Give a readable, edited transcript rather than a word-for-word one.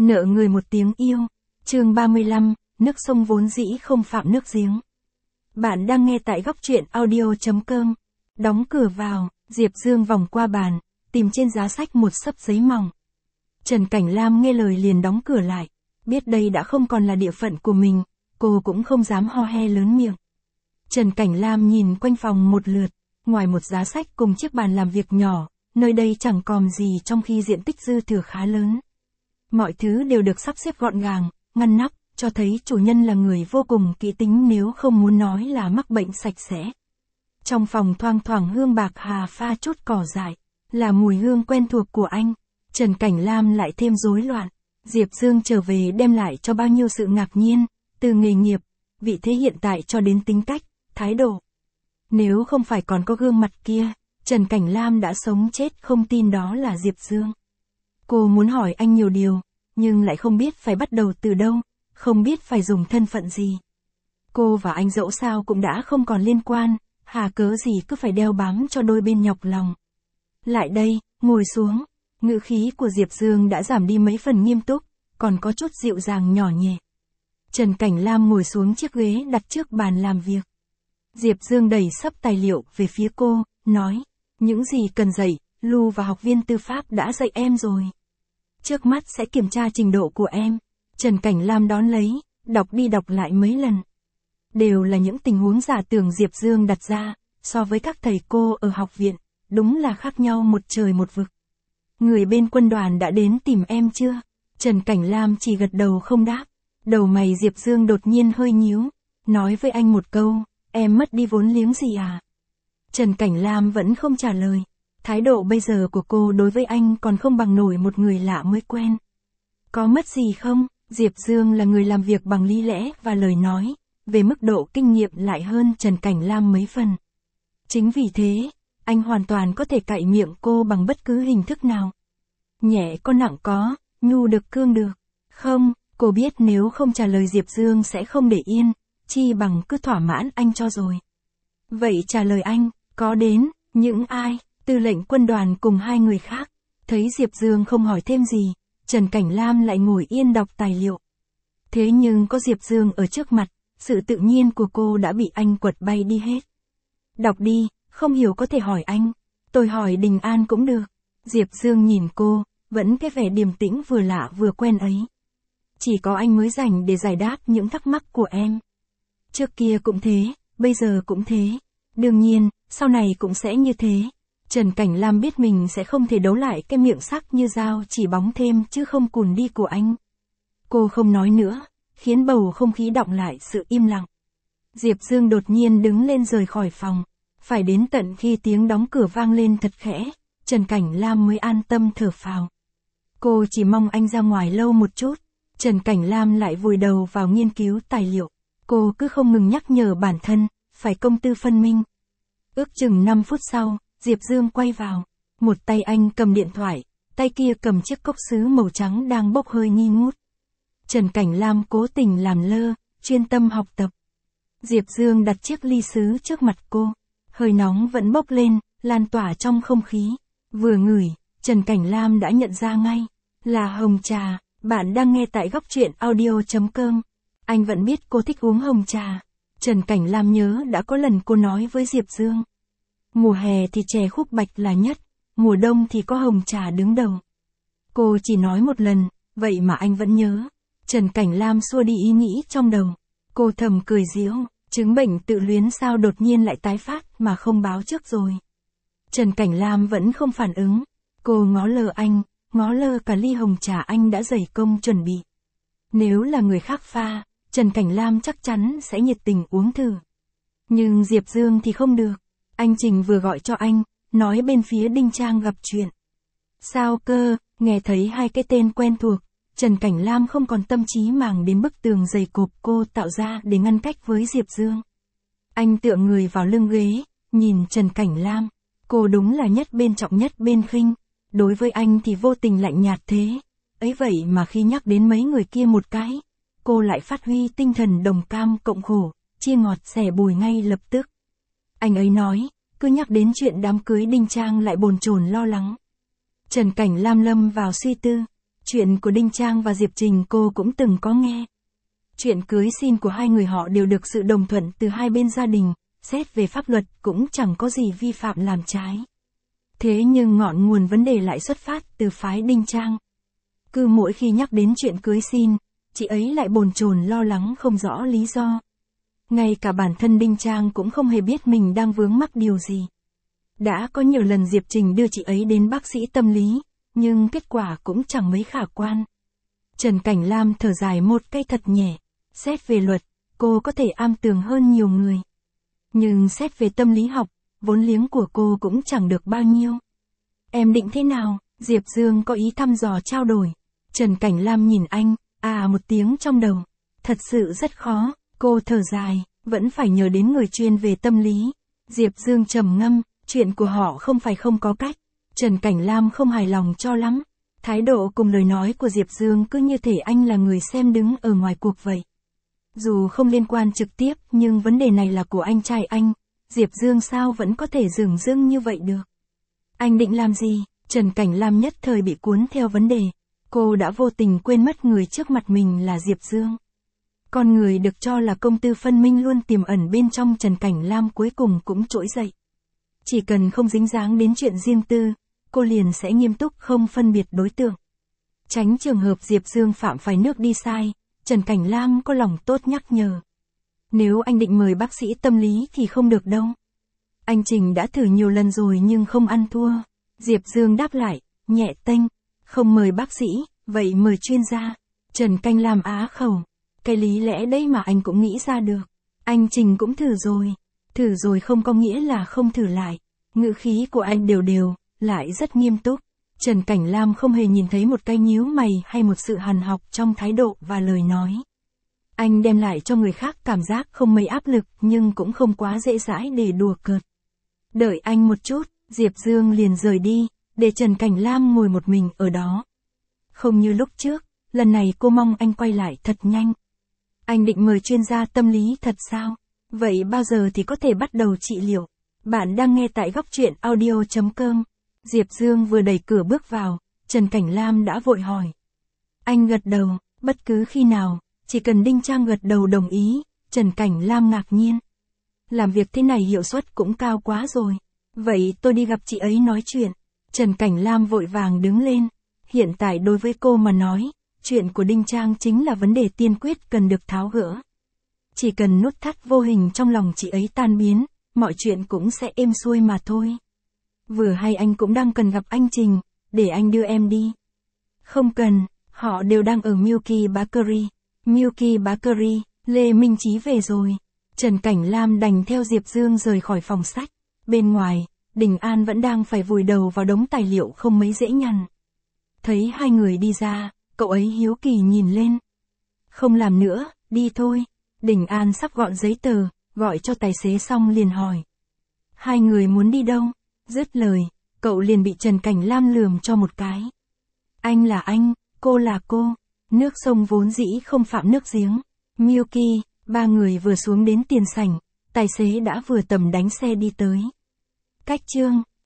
Nợ người một tiếng yêu. Chương 35, nước sông vốn dĩ không phạm nước giếng. Bạn đang nghe tại góc truyện audio.com. Đóng cửa vào, Diệp Dương vòng qua bàn, tìm trên giá sách một xấp giấy mỏng. Trần Cảnh Lam nghe lời liền đóng cửa lại. Biết đây đã không còn là địa phận của mình, cô cũng không dám ho he lớn miệng. Trần Cảnh Lam nhìn quanh phòng một lượt, ngoài một giá sách cùng chiếc bàn làm việc nhỏ, nơi đây chẳng còn gì trong khi diện tích dư thừa khá lớn. Mọi thứ đều được sắp xếp gọn gàng, ngăn nắp, cho thấy chủ nhân là người vô cùng kỹ tính nếu không muốn nói là mắc bệnh sạch sẽ. Trong phòng thoang thoảng hương bạc hà pha chút cỏ dại, là mùi hương quen thuộc của anh. Trần Cảnh Lam lại thêm rối loạn. Diệp Dương trở về đem lại cho bao nhiêu sự ngạc nhiên, từ nghề nghiệp, vị thế hiện tại cho đến tính cách, thái độ. Nếu không phải còn có gương mặt kia, Trần Cảnh Lam đã sống chết không tin đó là Diệp Dương. Cô muốn hỏi anh nhiều điều, nhưng lại không biết phải bắt đầu từ đâu, không biết phải dùng thân phận gì. Cô và anh dẫu sao cũng đã không còn liên quan, hà cớ gì cứ phải đeo bám cho đôi bên nhọc lòng. Lại đây, ngồi xuống. Ngữ khí của Diệp Dương đã giảm đi mấy phần nghiêm túc, còn có chút dịu dàng nhỏ nhẹ. Trần Cảnh Lam ngồi xuống chiếc ghế đặt trước bàn làm việc. Diệp Dương đẩy xấp tài liệu về phía cô, nói, những gì cần dạy, Lu và học viên tư pháp đã dạy em rồi. Trước mắt sẽ kiểm tra trình độ của em. Trần Cảnh Lam đón lấy, đọc đi đọc lại mấy lần. Đều là những tình huống giả tưởng Diệp Dương đặt ra, so với các thầy cô ở học viện, đúng là khác nhau một trời một vực. Người bên quân đoàn đã đến tìm em chưa? Trần Cảnh Lam chỉ gật đầu không đáp. Đầu mày Diệp Dương đột nhiên hơi nhíu, nói với anh một câu, em mất đi vốn liếng gì à? Trần Cảnh Lam vẫn không trả lời. Thái độ bây giờ của cô đối với anh còn không bằng nổi một người lạ mới quen. Có mất gì không? Diệp Dương là người làm việc bằng lý lẽ và lời nói, về mức độ kinh nghiệm lại hơn Trần Cảnh Lam mấy phần. Chính vì thế, anh hoàn toàn có thể cạy miệng cô bằng bất cứ hình thức nào. Nhẹ có nặng có, nhu được cương được. Không, cô biết nếu không trả lời Diệp Dương sẽ không để yên, chi bằng cứ thỏa mãn anh cho rồi. Vậy trả lời anh, có đến, những ai? Tư lệnh quân đoàn cùng hai người khác. Thấy Diệp Dương không hỏi thêm gì, Trần Cảnh Lam lại ngồi yên đọc tài liệu. Thế nhưng có Diệp Dương ở trước mặt, sự tự nhiên của cô đã bị anh quật bay đi hết. Đọc đi, không hiểu có thể hỏi anh. Tôi hỏi Đình An cũng được. Diệp Dương nhìn cô, vẫn cái vẻ điềm tĩnh vừa lạ vừa quen ấy. Chỉ có anh mới dành để giải đáp những thắc mắc của em. Trước kia cũng thế, bây giờ cũng thế. Đương nhiên, sau này cũng sẽ như thế. Trần Cảnh Lam biết mình sẽ không thể đấu lại cái miệng sắc như dao chỉ bóng thêm chứ không cùn đi của anh. Cô không nói nữa, khiến bầu không khí đọng lại sự im lặng. Diệp Dương đột nhiên đứng lên rời khỏi phòng. Phải đến tận khi tiếng đóng cửa vang lên thật khẽ, Trần Cảnh Lam mới an tâm thở phào. Cô chỉ mong anh ra ngoài lâu một chút. Trần Cảnh Lam lại vùi đầu vào nghiên cứu tài liệu. Cô cứ không ngừng nhắc nhở bản thân, phải công tư phân minh. Ước chừng 5 phút sau, Diệp Dương quay vào. Một tay anh cầm điện thoại, tay kia cầm chiếc cốc sứ màu trắng đang bốc hơi nghi ngút. Trần Cảnh Lam cố tình làm lơ, chuyên tâm học tập. Diệp Dương đặt chiếc ly sứ trước mặt cô. Hơi nóng vẫn bốc lên, lan tỏa trong không khí. Vừa ngửi, Trần Cảnh Lam đã nhận ra ngay. Là hồng trà. Bạn đang nghe tại góc truyện audio.com. Anh vẫn biết cô thích uống hồng trà. Trần Cảnh Lam nhớ đã có lần cô nói với Diệp Dương. Mùa hè thì chè khúc bạch là nhất, mùa đông thì có hồng trà đứng đầu. Cô chỉ nói một lần, vậy mà anh vẫn nhớ. Trần Cảnh Lam xua đi ý nghĩ trong đầu. Cô thầm cười giễu, chứng bệnh tự luyến sao đột nhiên lại tái phát mà không báo trước rồi. Trần Cảnh Lam vẫn không phản ứng. Cô ngó lơ anh, ngó lơ cả ly hồng trà anh đã dày công chuẩn bị. Nếu là người khác pha, Trần Cảnh Lam chắc chắn sẽ nhiệt tình uống thử. Nhưng Diệp Dương thì không được. Anh Trình vừa gọi cho anh, nói bên phía Đinh Trang gặp chuyện. Sao cơ? Nghe thấy hai cái tên quen thuộc, Trần Cảnh Lam không còn tâm trí màng đến bức tường dày cộp cô tạo ra để ngăn cách với Diệp Dương. Anh tựa người vào lưng ghế, nhìn Trần Cảnh Lam. Cô đúng là nhất bên trọng nhất bên khinh. Đối với anh thì vô tình lạnh nhạt thế. Ấy vậy mà khi nhắc đến mấy người kia một cái, cô lại phát huy tinh thần đồng cam cộng khổ, chia ngọt sẻ bùi ngay lập tức. Anh ấy nói, cứ nhắc đến chuyện đám cưới Đinh Trang lại bồn chồn lo lắng. Trần Cảnh Lam lâm vào suy tư. Chuyện của Đinh Trang và Diệp Trình cô cũng từng có nghe. Chuyện cưới xin của hai người họ đều được sự đồng thuận từ hai bên gia đình, xét về pháp luật cũng chẳng có gì vi phạm làm trái. Thế nhưng ngọn nguồn vấn đề lại xuất phát từ phái Đinh Trang. Cứ mỗi khi nhắc đến chuyện cưới xin, chị ấy lại bồn chồn lo lắng không rõ lý do. Ngay cả bản thân Đinh Trang cũng không hề biết mình đang vướng mắc điều gì. Đã có nhiều lần Diệp Trình đưa chị ấy đến bác sĩ tâm lý, nhưng kết quả cũng chẳng mấy khả quan. Trần Cảnh Lam thở dài một cái thật nhẹ. Xét về luật, cô có thể am tường hơn nhiều người. Nhưng xét về tâm lý học, vốn liếng của cô cũng chẳng được bao nhiêu. Em định thế nào? Diệp Dương có ý thăm dò trao đổi. Trần Cảnh Lam nhìn anh, một tiếng trong đầu. Thật sự rất khó, cô thở dài, vẫn phải nhờ đến người chuyên về tâm lý. Diệp Dương trầm ngâm, chuyện của họ không phải không có cách. Trần Cảnh Lam không hài lòng cho lắm. Thái độ cùng lời nói của Diệp Dương cứ như thể anh là người xem đứng ở ngoài cuộc vậy. Dù không liên quan trực tiếp nhưng vấn đề này là của anh trai anh, Diệp Dương sao vẫn có thể dửng dưng như vậy được. Anh định làm gì? Trần Cảnh Lam nhất thời bị cuốn theo vấn đề. Cô đã vô tình quên mất người trước mặt mình là Diệp Dương. Con người được cho là công tư phân minh luôn tiềm ẩn bên trong Trần Cảnh Lam cuối cùng cũng trỗi dậy. Chỉ cần không dính dáng đến chuyện riêng tư, cô liền sẽ nghiêm túc không phân biệt đối tượng. Tránh trường hợp Diệp Dương phạm phải nước đi sai, Trần Cảnh Lam có lòng tốt nhắc nhở. Nếu anh định mời bác sĩ tâm lý thì không được đâu. Anh Trình đã thử nhiều lần rồi nhưng không ăn thua. Diệp Dương đáp lại, nhẹ tênh, không mời bác sĩ, vậy mời chuyên gia. Trần Cảnh Lam á khẩu, cái lý lẽ đấy mà anh cũng nghĩ ra được. Anh Trình cũng thử rồi không có nghĩa là không thử lại. Ngữ khí của anh đều đều, lại rất nghiêm túc. Trần Cảnh Lam không hề nhìn thấy một cái nhíu mày hay một sự hằn học trong thái độ và lời nói. Anh đem lại cho người khác cảm giác không mấy áp lực nhưng cũng không quá dễ dãi để đùa cợt. Đợi anh một chút, Diệp Dương liền rời đi, để Trần Cảnh Lam ngồi một mình ở đó. Không như lúc trước, lần này cô mong anh quay lại thật nhanh. Anh định mời chuyên gia tâm lý thật sao? Vậy bao giờ thì có thể bắt đầu trị liệu? Bạn đang nghe tại góc truyện audio.com. Diệp Dương vừa đẩy cửa bước vào, Trần Cảnh Lam đã vội hỏi. Anh gật đầu, bất cứ khi nào, chỉ cần Đinh Trang gật đầu đồng ý, Trần Cảnh Lam ngạc nhiên. Làm việc thế này hiệu suất cũng cao quá rồi. Vậy tôi đi gặp chị ấy nói chuyện. Trần Cảnh Lam vội vàng đứng lên. Hiện tại đối với cô mà nói, chuyện của Đinh Trang chính là vấn đề tiên quyết cần được tháo gỡ. Chỉ cần nút thắt vô hình trong lòng chị ấy tan biến, mọi chuyện cũng sẽ êm xuôi mà thôi. Vừa hay anh cũng đang cần gặp anh Trình, để anh đưa em đi. Không cần, họ đều đang ở Milky Bakery. Milky Bakery, Lê Minh Chí về rồi. Trần Cảnh Lam đành theo Diệp Dương rời khỏi phòng sách. Bên ngoài, Đình An vẫn đang phải vùi đầu vào đống tài liệu không mấy dễ nhằn. Thấy hai người đi ra, cậu ấy hiếu kỳ nhìn lên. Không làm nữa, đi thôi. Đình An sắp gọn giấy tờ, gọi cho tài xế xong liền hỏi. Hai người muốn đi đâu? Dứt lời, cậu liền bị Trần Cảnh Lam lườm cho một cái. Anh là anh, cô là cô. Nước sông vốn dĩ không phạm nước giếng. Milky, ba người vừa xuống đến tiền sảnh, tài xế đã vừa tầm đánh xe đi tới. Cách chương